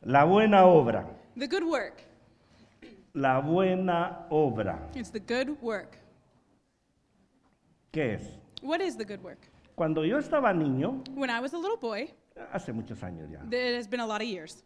La buena obra. The good work. La buena obra. It's the good work. ¿Qué es? What is the good work? Cuando yo estaba niño, When I was a little boy, hace muchos años ya, it has been a lot of years.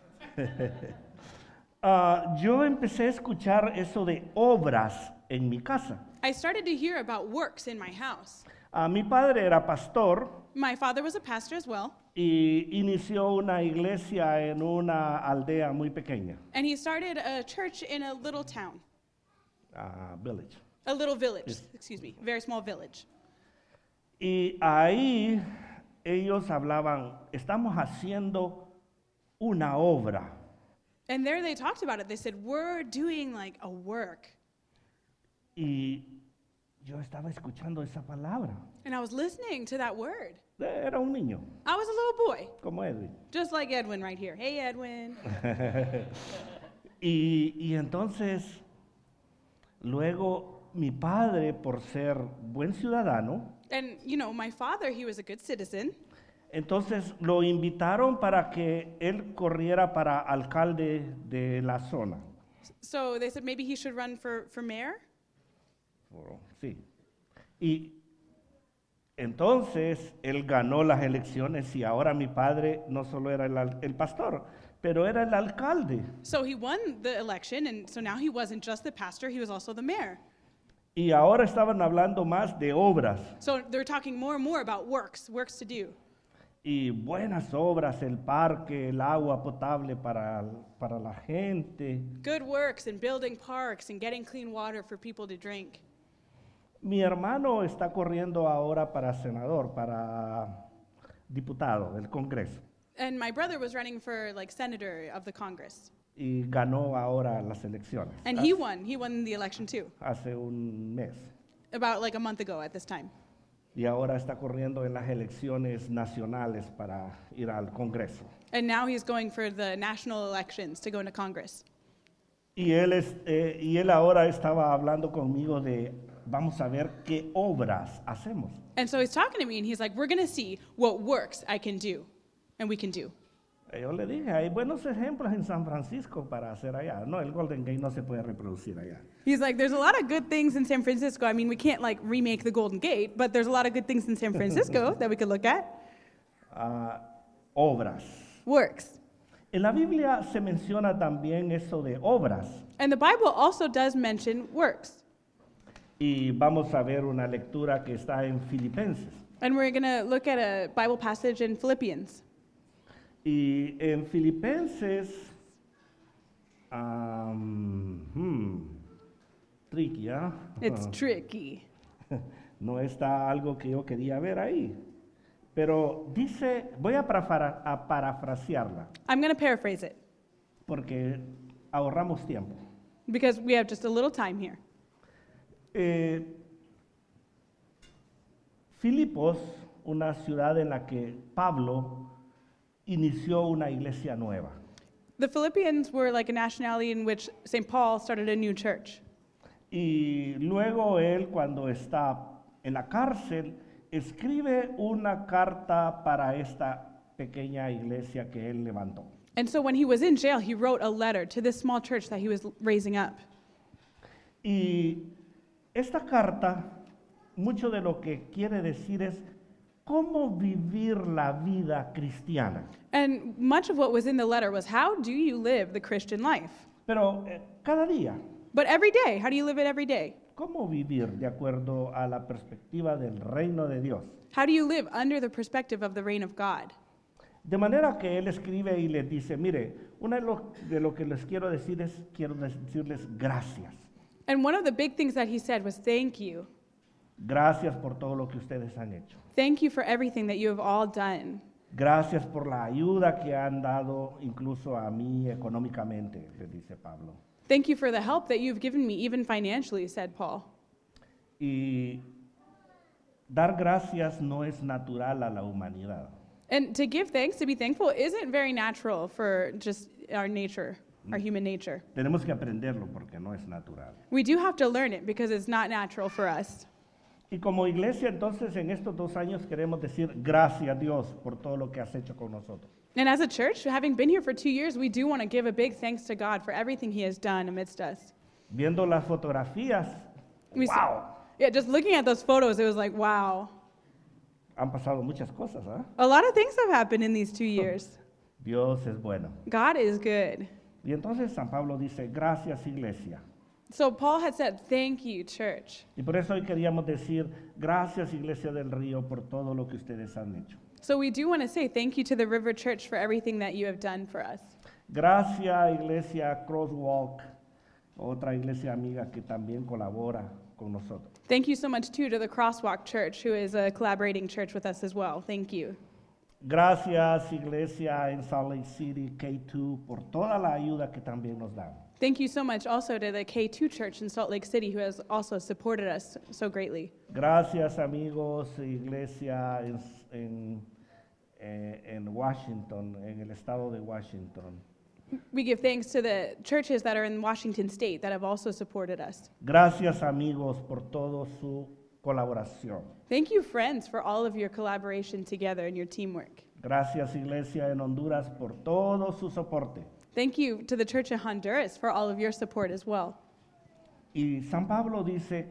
yo empecé a escuchar eso de obras en mi casa. I started to hear about works in my house. Mi padre era pastor My father was a pastor as well, y inició una iglesia en una aldea muy pequeña, and he started a church in a little town, village. a little village, Yes. excuse me, very small village. Y ahí ellos hablaban, estamos haciendo una obra. And there they talked about it. They said, we're doing like a work. Y yo estaba escuchando esa palabra. And I was listening to that word. Era un niño, I was a little boy, como Edwin. just like Edwin right here. Hey, Edwin. Y entonces, luego mi padre, por ser buen ciudadano, And, you know, my father, he was a good citizen. entonces lo invitaron para que él corriera para alcalde de la zona. So they said maybe he should run for mayor. Sí. Y entonces él ganó las elecciones y ahora mi padre no solo era el pastor, pero era el alcalde. So he won the election, and so now he wasn't just the pastor, he was also the mayor. Y ahora estaban hablando más de obras So they're talking more and more about works to do. y buenas obras, el parque, el agua potable para la gente. Good works and building parks and getting clean water for people to drink. Mi hermano está corriendo ahora para senador, para diputado del Congreso And my brother was running for like senator of the Congress. y ganó ahora las elecciones. And he won the election too, Hace un mes. about like a month ago at this time. Y ahora está corriendo en las elecciones nacionales para ir al Congreso. And now he's going for the national elections to go into Congress. Y él ahora estaba hablando conmigo de, vamos a ver qué obras hacemos. And so he's talking to me and he's like, we're going to see what works I can do and we can do. Yo le dije, hay buenos ejemplos en San Francisco para hacer allá. No, el Golden Gate no se puede reproducir allá. He's like, there's a lot of good things in San Francisco. I mean, we can't like remake the Golden Gate, but there's a lot of good things in San Francisco that we could look at. Obras. Works. En la Biblia se menciona también eso de obras. And the Bible also does mention works. Y vamos a ver una lectura que está en Filipenses. And we're going to look at a Bible passage in Philippians. Y en Filipenses, tricky, ¿ah? It's tricky. No está algo que yo quería ver ahí. Pero dice, voy a parafrasearla, I'm going to paraphrase it porque ahorramos tiempo. because we have just a little time here. Filipos, una ciudad en la que Pablo inició una iglesia nueva. The Philippians were like a nationality in which St. Paul started a new church. Y luego él, cuando está en la cárcel, escribe una carta para esta pequeña iglesia que él levantó. And so when he was in jail, he wrote a letter to this small church that he was raising up. Y esta carta, mucho de lo que quiere decir es cómo vivir la vida cristiana. And much of what was in the letter was, how do you live the Christian life? Pero cada día, But every day, how do you live it every day? ¿cómo vivir de acuerdo a la perspectiva del reino de Dios? How do you live under the perspective of the reign of God? De manera que él escribe y les dice, mire, de lo que les quiero decirles gracias. And one of the big things that he said was, thank you. Gracias por todo lo que ustedes han hecho. Thank you for everything that you have all done. Gracias por la ayuda que han dado incluso a mí económicamente, le dice Pablo. Thank you for the help that you've given me, even financially, said Paul. Y dar gracias no es natural a la humanidad. And to give thanks, to be thankful, isn't very natural for just our nature, our human nature. Tenemos que aprenderlo porque no es natural. We do have to learn it because it's not natural for us. Y como iglesia, entonces, en estos 2 años queremos decir gracias, Dios, por todo lo que has hecho con nosotros. And as a church, having been here for 2 years, we do want to give a big thanks to God for everything He has done amidst us. Viendo las fotografías, We s- wow, Yeah, just looking at those photos, it was like, wow. han pasado muchas cosas, ¿ah? A lot of things have happened in these 2 years. Dios es bueno. God is good. Y entonces San Pablo dice, gracias iglesia. So Paul had said, thank you, church. Y por eso hoy queríamos decir, gracias Iglesia del Río por todo lo que ustedes han hecho. So we do want to say thank you to the River Church for everything that you have done for us. Gracias Iglesia Crosswalk, otra iglesia amiga que también colabora con nosotros. Thank you so much, too, to the Crosswalk Church, who is a collaborating church with us as well. Thank you. Gracias Iglesia en Salt Lake City, K2, por toda la ayuda que también nos dan. Thank you so much also to the K2 Church in Salt Lake City, who has also supported us so greatly. Gracias amigos Iglesia en Washington, en el estado de Washington. We give thanks to the churches that are in Washington State that have also supported us. Gracias amigos por toda su colaboración. Thank you, friends, for all of your collaboration together and your teamwork. Gracias Iglesia en Honduras por todo su soporte. Thank you to the Church in Honduras for all of your support as well. Y San Pablo dice,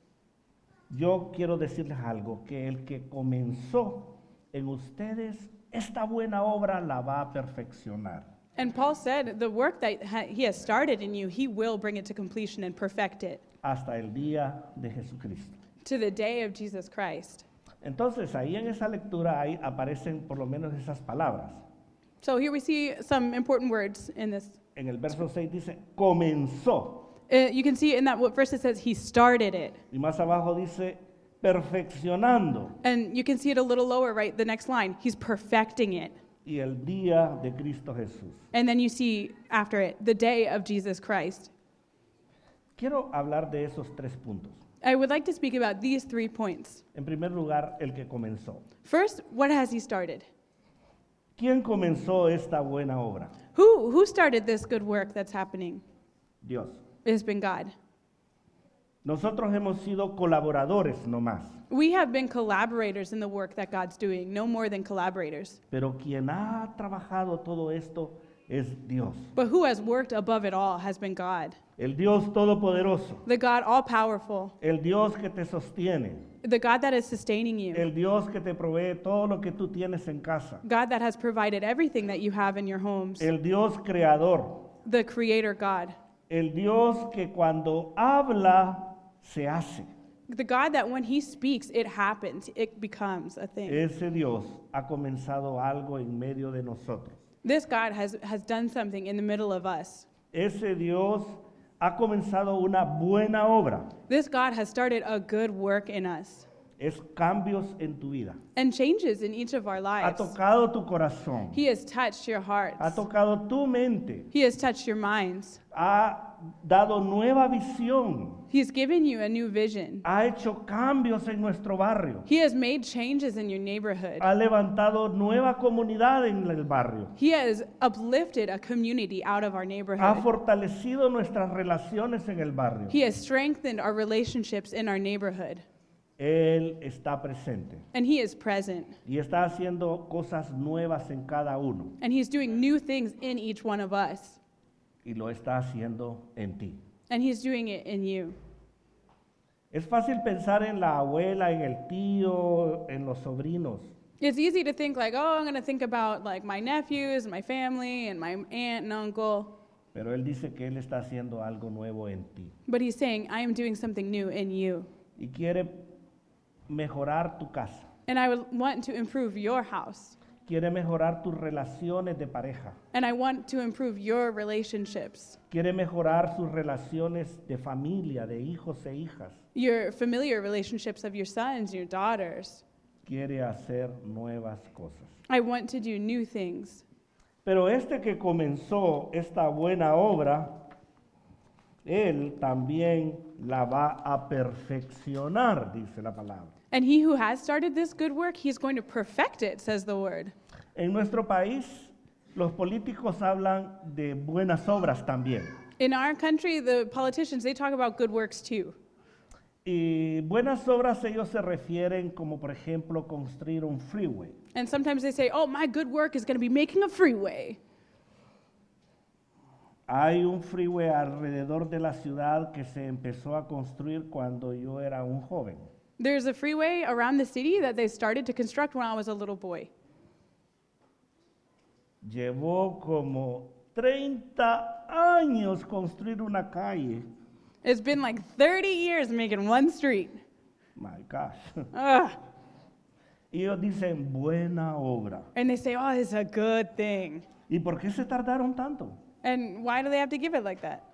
yo quiero decirles algo, que el que comenzó en ustedes, esta buena obra la va a perfeccionar. And Paul said, the work that he has started in you, he will bring it to completion and perfect it Hasta el día de Jesucristo. to the day of Jesus Christ. Entonces ahí en esa lectura ahí aparecen por lo menos esas palabras. So here we see some important words in this. En el verso 6 dice, comenzó. You can see in that verse it says he started it. Y más abajo dice, perfeccionando. And you can see it a little lower, right? The next line, he's perfecting it. Y el día de Cristo Jesús. And then you see after it, the day of Jesus Christ. Quiero hablar de esos tres puntos. I would like to speak about these 3 points. En primer lugar, el que comenzó. First, what has he started? ¿Quién comenzó esta buena obra? Who started this good work that's happening? Dios. It has been God. Nosotros hemos sido colaboradores nomás, We have been collaborators in the work that God's doing, no more than collaborators. pero quien ha trabajado todo esto es Dios, But who has worked above it all has been God, el Dios todopoderoso, the God all-powerful, el Dios que te sostiene, the God that is sustaining you, el Dios que te provee todo lo que tú tienes en casa, God that has provided everything that you have in your homes, el Dios creador, the Creator God, el Dios que cuando habla se hace. the God that when He speaks, it happens, it becomes a thing. Ese Dios ha comenzado algo en medio de nosotros. This God has done something in the middle of us. Ese Dios ha comenzado una buena obra. This God has started a good work in us Es cambios en tu vida. and changes in each of our Ha lives. tocado tu corazón. He has touched your hearts. Ha tocado tu mente. He has touched your minds. Ha dado nueva visión. He's given you a new vision. Ha hecho cambios en nuestro barrio. He has made changes in your neighborhood. Ha levantado nueva comunidad en el barrio. He has uplifted a community out of our Ha neighborhood. fortalecido nuestras relaciones en el barrio. He has strengthened our relationships in our neighborhood. Él está presente And He is present. y está haciendo cosas nuevas en cada uno And He's doing new things in each one of us. y lo está haciendo en ti. And He's doing it in you. Es fácil pensar en la abuela, en el tío, en los sobrinos, It's easy to think like, oh, I'm going to think about like my nephews, my family, and my aunt and uncle. pero él dice que él está haciendo algo nuevo en ti But He's saying, I am doing something new in you. y quiere mejorar tu casa, And I would want to improve your house. quiere mejorar tus relaciones de pareja, And I want to improve your relationships, quiere mejorar sus relaciones de familia, de hijos e hijas, your familiar relationships of your sons, your daughters. quiere hacer nuevas cosas. I want to do new things. Pero este que comenzó esta buena obra, él también la va a perfeccionar, dice la palabra. And He who has started this good work, He's going to perfect it, says the word. En nuestro país, los políticos hablan de buenas obras también. In our country, the politicians, they talk about good works too. Y buenas obras ellos se refieren como por ejemplo construir un freeway. And sometimes they say, oh, my good work is going to be making a freeway. Hay un freeway alrededor de la ciudad que se empezó a construir cuando yo era un joven. There's a freeway around the city that they started to construct when I was a little boy. Llevó como 30 años construir una calle. It's been like 30 years making one street. My gosh. Ugh. Y ellos dicen buena obra. And they say, oh, it's a good thing. ¿Y por qué se tardaron tanto? And why do they have to give it like that?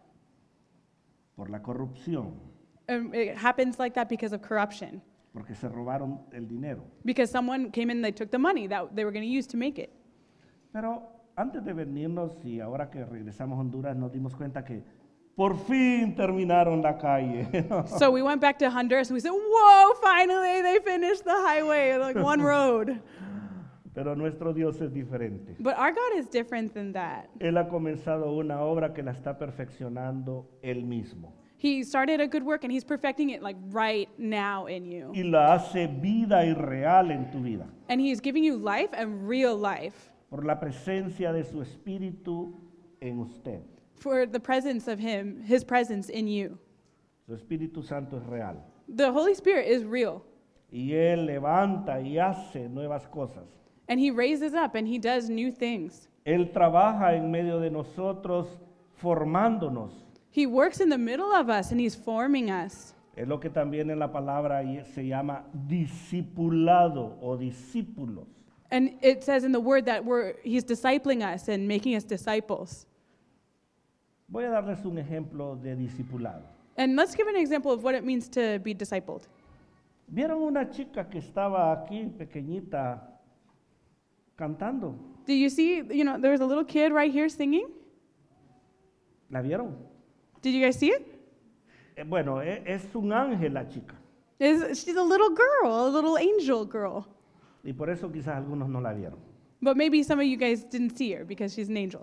Por la corrupción, It happens like that because of corruption. porque se robaron el dinero. Because someone came in and they took the money that they were going to use to make it. Pero antes de venirnos y ahora que regresamos a Honduras nos dimos cuenta que por fin terminaron la calle. So we went back to Honduras and we said, whoa, finally they finished the highway, like one road. Pero nuestro Dios es diferente. But our God is different than that. Él ha comenzado una obra que la está perfeccionando Él mismo. He started a good work and he's perfecting it like right now in you. Y la hace vida y real en tu vida. And he's giving you life and real life Por la presencia de su Espíritu en usted. for the presence of him, his presence in you. Su Espíritu Santo es real. The Holy Spirit is real. Y Él levanta y hace nuevas cosas. And he raises up and he does new things. Él trabaja en medio de nosotros formándonos. He works in the middle of us and he's forming us. Es lo que también en la palabra se llama discipulado o discípulos. And it says in the word that he's discipling us and making us disciples. Voy a darles un ejemplo de discipulado. And let's give an example of what it means to be discipled. ¿Vieron una chica que estaba aquí pequeñita cantando? Do you see, there was a little kid right here singing? ¿La vieron? Did you guys see it? Bueno, es un ángel la chica. She's a little girl, a little angel girl. Y por eso quizás algunos no la vieron. But maybe some of you guys didn't see her because she's an angel.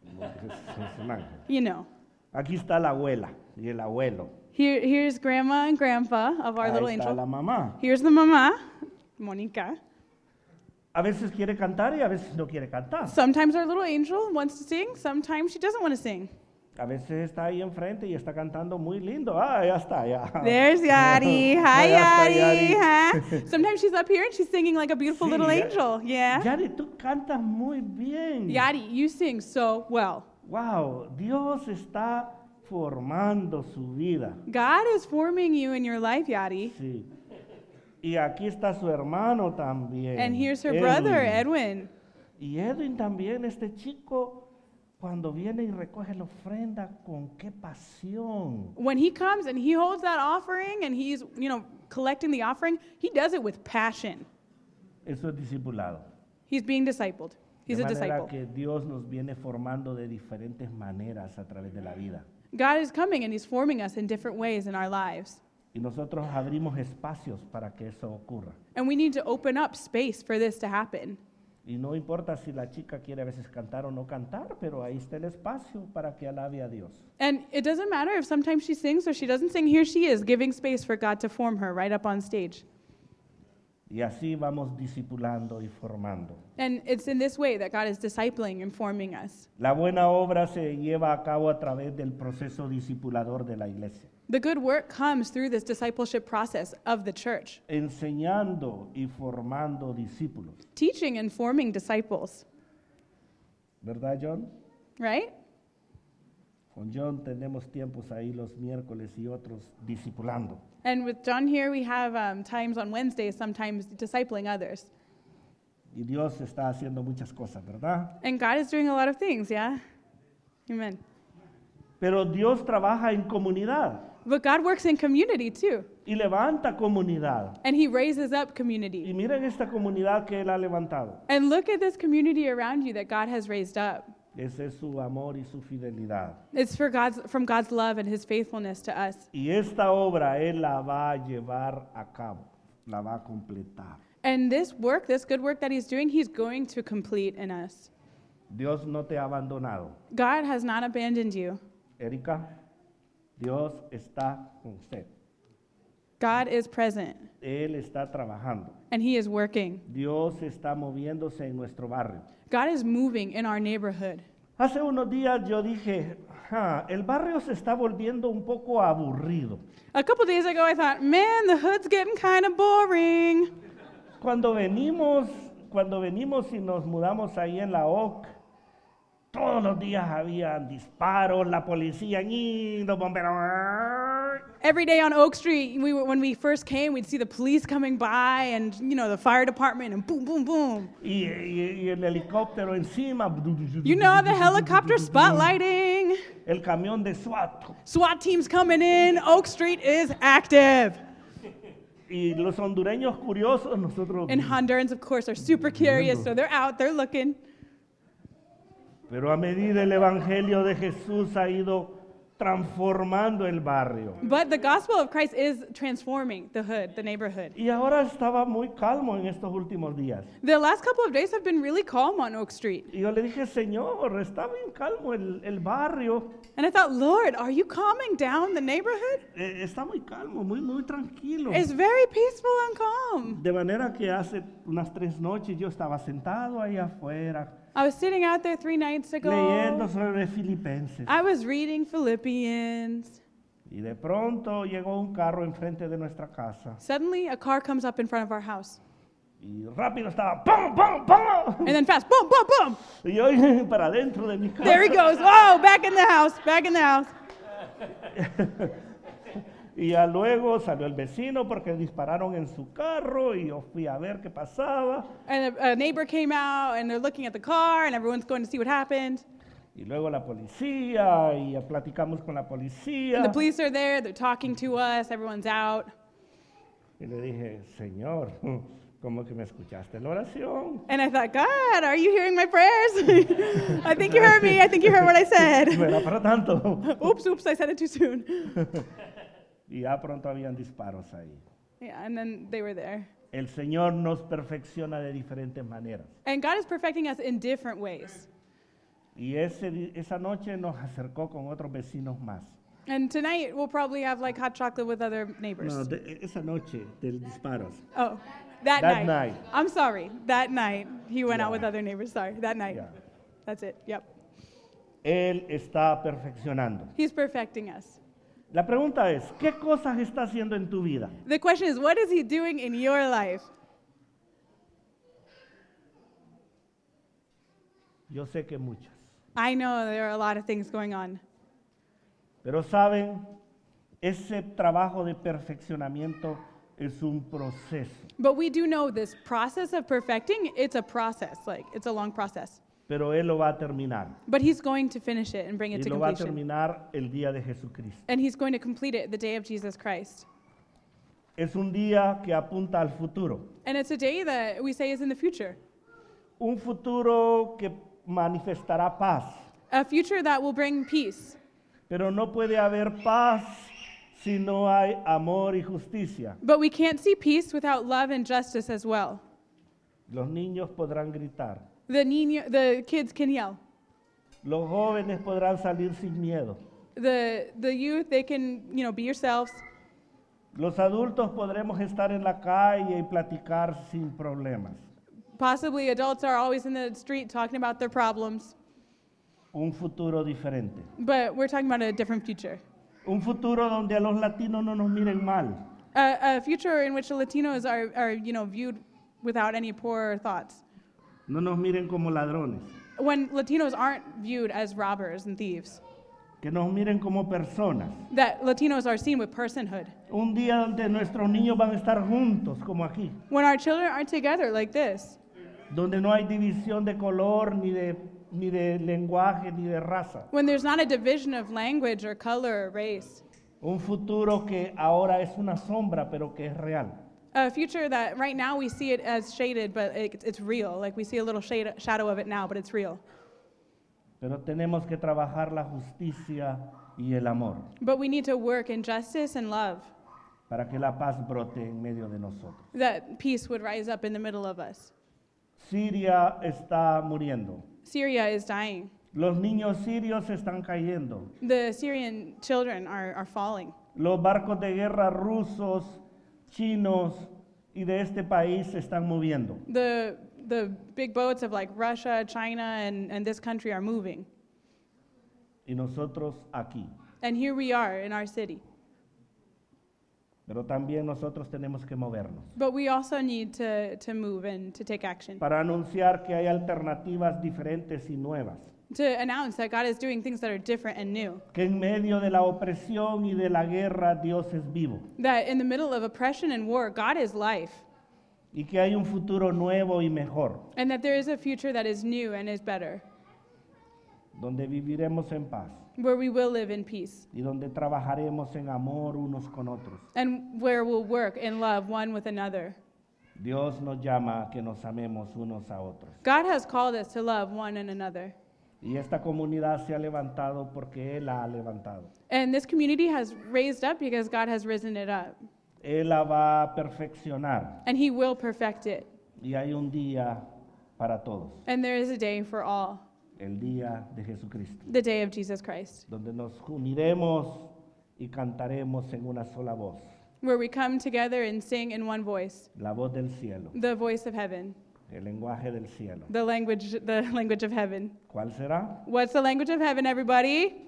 Es un ángel. You know. Aquí está la abuela y el abuelo. Here's grandma and grandpa of our Ahí little está angel. la mamá. Here's the mama, Monica. A veces quiere cantar y a veces no quiere cantar. Sometimes our little angel wants to sing, sometimes she doesn't want to sing. A veces está ahí enfrente y está cantando muy lindo. Ah, ya está, ya. There's Yadi. Hi, Ya está, Yadi. Yadi. Huh? Sometimes she's up here and she's singing like a beautiful Sí, little ya- angel. Yeah. Yadi, tú cantas muy bien. Yadi, you sing so well. Wow, Dios está formando su vida. God is forming you in your life, Yadi. Sí. Y aquí está su hermano también. And here's her Edwin. brother, Edwin. Y Edwin también, este chico, cuando viene y recoge la ofrenda, con qué pasión. When he comes and he holds that offering and he's, collecting the offering, he does it with passion. Eso es discipulado. He's being discipled. He's De a manera disciple. que Dios nos viene formando de diferentes maneras a través de la vida. God is coming and he's forming us in different ways in our lives. Y nosotros abrimos espacios para que eso ocurra. And we need to open up space for this to happen. Y no importa si la chica quiere a veces cantar o no cantar, pero ahí está el espacio para que alabe a Dios. And it doesn't matter if sometimes she sings or she doesn't sing. Here she is, giving space for God to form her right up on stage. Y así vamos discipulando y formando. And it's in this way that God is discipling and forming us. La buena obra se lleva a cabo a través del proceso discipulador de la iglesia, The good work comes through this discipleship process of the church, enseñando y formando discípulos. teaching and forming disciples, ¿Verdad, John? right? Con John tenemos tiempos ahí los miércoles y otros discipulando. And with John here, we have times on Wednesdays, sometimes discipling others. Y Dios está haciendo muchas cosas, ¿verdad? And God is doing a lot of things, yeah? Amen. Pero Dios trabaja en comunidad But God works in community too. y levanta comunidad. And he raises up Y community. miren esta comunidad que Él ha levantado. And look at this community around you that God has raised up. Ese es su amor y su fidelidad. It's from God's love and his faithfulness to us. Y esta obra Él la va a llevar a cabo, la va a completar. And this work, this good work that he's doing, he's going to complete in us. Dios no te ha abandonado. God has not abandoned you. Erika, Dios está con usted. God is present, Él está trabajando. and He is working. Dios está moviéndose en nuestro barrio. God is moving in our neighborhood. Hace unos días yo dije, el barrio se está volviendo un poco aburrido. A couple days ago, I thought, man, the hood's getting kind of boring. Cuando venimos y nos mudamos ahí en la OC, todos los días había disparos, la policía, los bomberos. Every day on Oak Street, when we first came, we'd see the police coming by and, the fire department and boom, boom, boom. Y el helicóptero encima. You know, the helicopter spotlighting. El camión de SWAT. SWAT teams coming in. Oak Street is active. Y los hondureños curiosos, nosotros. And Hondurans, of course, are super curious, so they're out, they're looking. Pero a medida el evangelio de Jesús ha ido transformando el barrio. But the gospel of Christ is transforming the hood, the neighborhood. Y ahora estaba muy calmo en estos últimos días. The last couple of days have been really calm on Oak Street. Y yo le dije, Señor, está bien calmo el barrio. And I thought, Lord, are you calming down the neighborhood? Está muy calmo, muy tranquilo. It's very peaceful and calm. De manera que hace unas 3 noches yo estaba sentado ahí afuera, I was sitting out there 3 nights leyendo ago. sobre Filipenses. I was reading Philippians. Y de pronto llegó un carro enfrente de nuestra casa. Suddenly, a car comes up in front of our house. Y rápido estaba, ¡pum, pum, pum! And then fast, boom, boom, boom. Y yo para adentro de mi casa. There he goes. Oh, back in the house, back in the house. Y ya luego salió el vecino porque dispararon en su carro y yo fui a ver qué pasaba. And a neighbor came out, and they're looking at the car, and everyone's going to see what happened. Y luego la policía, y ya platicamos con la policía. And the police are there, they're talking to us, everyone's out. Y le dije, Señor, ¿cómo que me escuchaste en la oración? And I thought, God, are you hearing my prayers? I think you heard me. I think you heard what I said. No era para tanto. Oops, I said it too soon. Y ya pronto habían disparos ahí. Yeah, and then they were there. El Señor nos perfecciona de diferentes maneras. And God is perfecting us in different ways. Y esa noche nos acercó con otros vecinos más. And tonight we'll probably have like hot chocolate with other neighbors. No, esa noche de disparos. Oh, that That night. night. I'm sorry. That night he went out Yeah. with other neighbors. Sorry. That night. Yeah. That's it. Yep. Él está perfeccionando. He's perfecting us. La pregunta es, ¿qué cosas está haciendo en tu vida? The question is, what is he doing in your life? Yo sé que muchas. I know there are a lot of things going on. Pero saben, ese trabajo de perfeccionamiento es un proceso. But we do know this process of perfecting, it's a process, like it's a long process. Pero Él lo va a terminar. But he's going to finish it and bring it Y to lo va a completion. terminar el día de Jesucristo. And he's going to complete it the day of Jesus Christ. Es un día que apunta al futuro. And it's a day that we say is in the future. Un futuro que manifestará paz. A future that will bring peace. Pero no puede haber paz si no hay amor y justicia. But we can't see peace without love and justice as well. Los niños podrán gritar. The kids can yell. Los jóvenes podrán salir sin miedo. The youth, they can, be yourselves. Los adultos podremos estar en la calle y platicar sin problemas. Possibly adults are always in the street talking about their problems. Un futuro diferente. But we're talking about a different future. Un futuro donde a los latinos no nos miren mal. A future in which the Latinos are viewed without any poor thoughts. No nos miren como ladrones. When Latinos aren't viewed as robbers and thieves. Que nos miren como personas. That Latinos are seen with personhood. Un día donde nuestros niños van a estar juntos, como aquí. When our children are together like this. Donde no hay división de color, ni de lenguaje, ni de raza. When there's not a division of language or color or race. Un futuro que ahora es una sombra, pero que es real. A future that right now we see it as shaded, but it's real. Like we see a little shadow of it now, but it's real. Pero tenemos que trabajar la justicia y el amor But we need to work in justice and love. para que la paz brote en medio de nosotros. That peace would rise up in the middle of us. Siria está muriendo. Syria is dying. Los niños sirios están cayendo. The Syrian children are falling. Los barcos de guerra rusos chinos y de este país se están moviendo. The big boats of like Russia, China, and this country are moving. Y nosotros aquí. And here we are in our city. Pero también nosotros tenemos que movernos But we also need to move and to take action. para anunciar que hay alternativas diferentes y nuevas. To announce that God is doing things that are different and new. Que en medio de la opresión y de la guerra Dios es vivo. That in the middle of oppression and war, God is life. Y que hay un futuro nuevo y mejor, And that there is a future that is new and is better. donde viviremos en paz Where we will live in peace. y donde trabajaremos en amor unos con otros. And where we'll work in love one with another. Dios nos llama a que nos amemos unos a otros. God has called us to love one and another. Y esta comunidad se ha levantado porque Él la ha levantado. And this community has raised up because God has risen it up. Él la va a perfeccionar And He will perfect it. y hay un día para todos, And there is a day for all, el día de Jesucristo, the day of Jesus Christ, donde nos uniremos y cantaremos en una sola voz, where we come together and sing in one voice, la voz del cielo, the voice of heaven, el lenguaje del cielo. the language of heaven. ¿Cuál será? What's the language of heaven, everybody?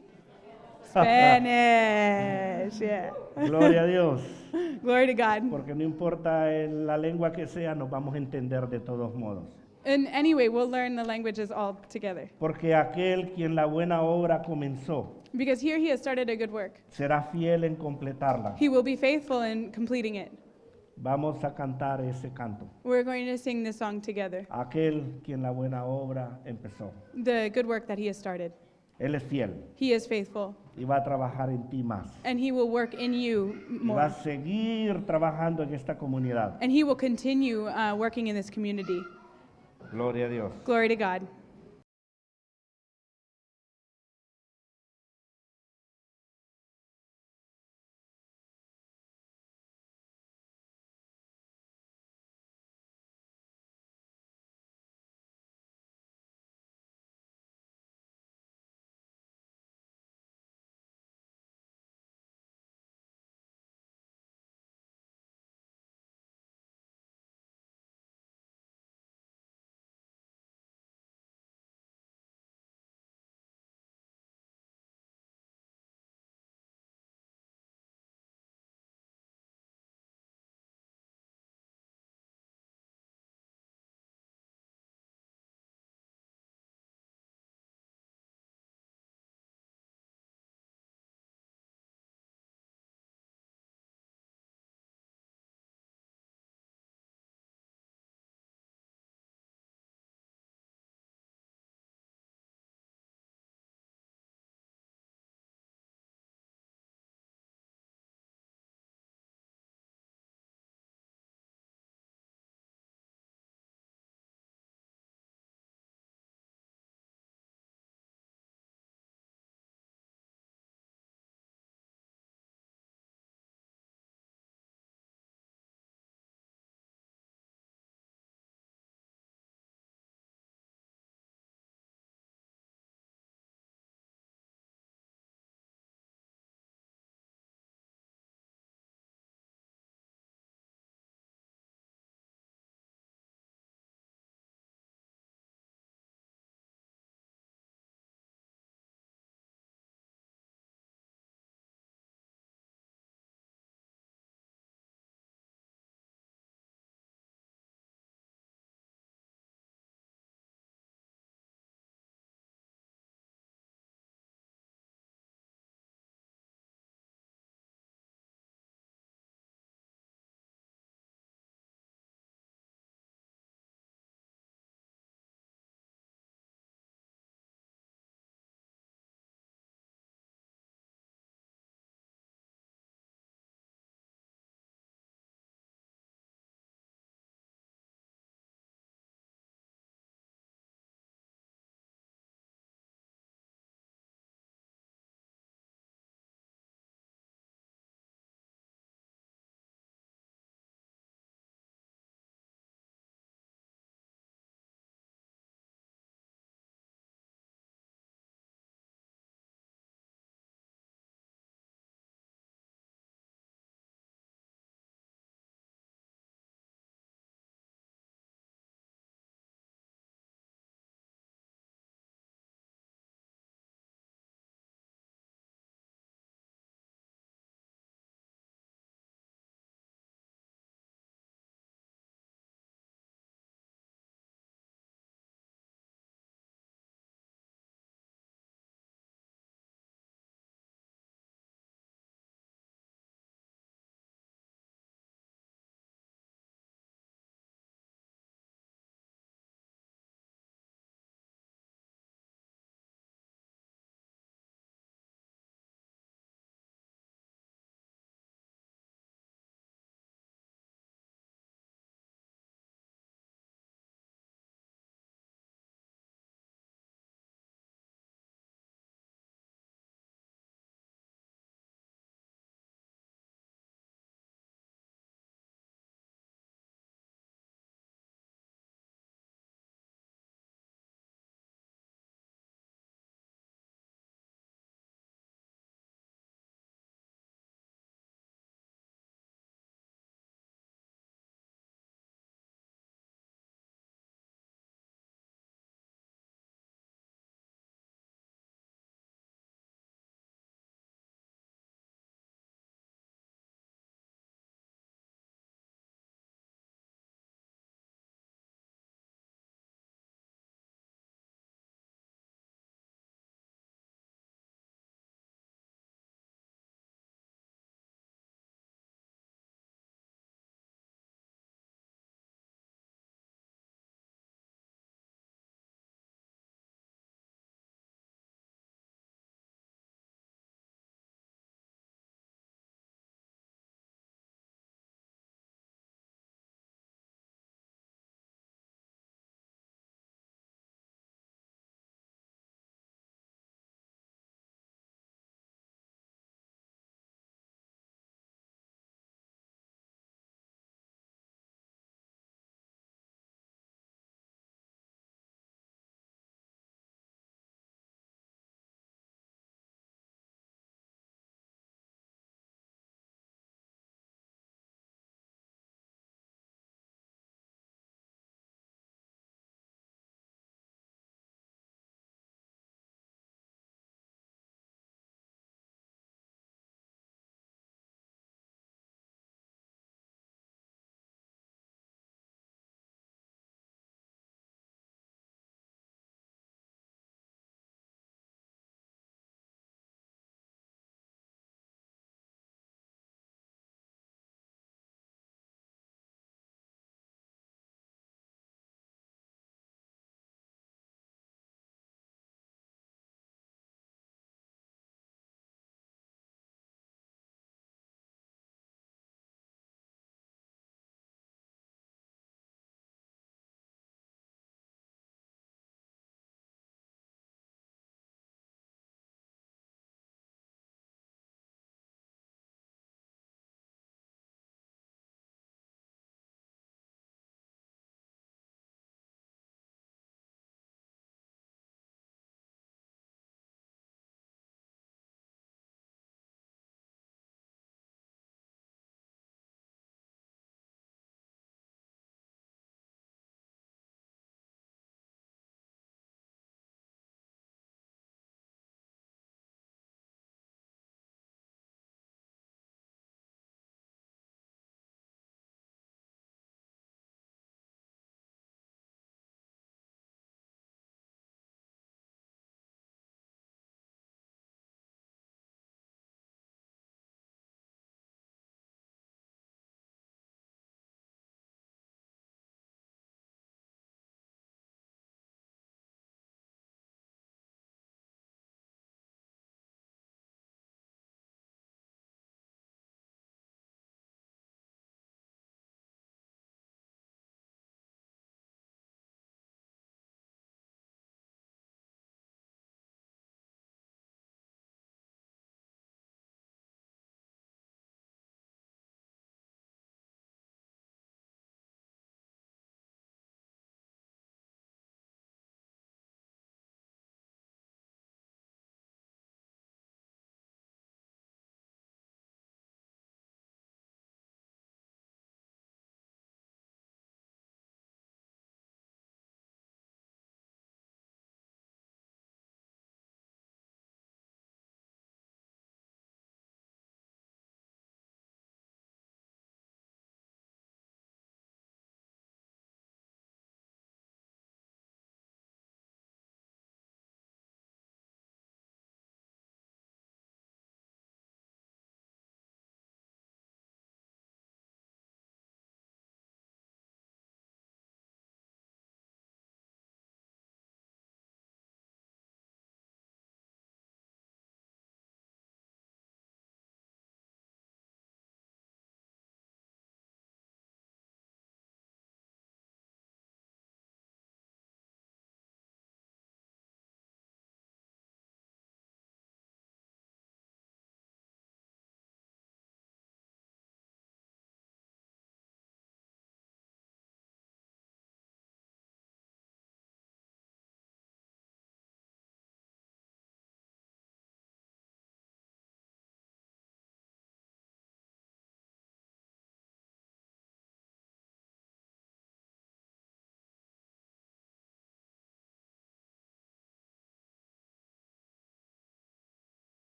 Spanish, yeah. Gloria a Dios, Glory to God. porque no importa la lengua que sea, nos vamos a entender de todos modos. And anyway, we'll learn the languages all together. Porque aquel quien la buena obra comenzó, Because here He has started a good work. será fiel en completarla. He will be faithful in completing it. Vamos a cantar ese canto. We're going to sing this song together. Aquel quien la buena obra empezó. The good work that He has started. Él es fiel He is faithful. y va a trabajar en ti más. And He will work in you Y va more. a seguir trabajando en esta comunidad. And He will continue working in this community. Gloria a Dios. Glory to God.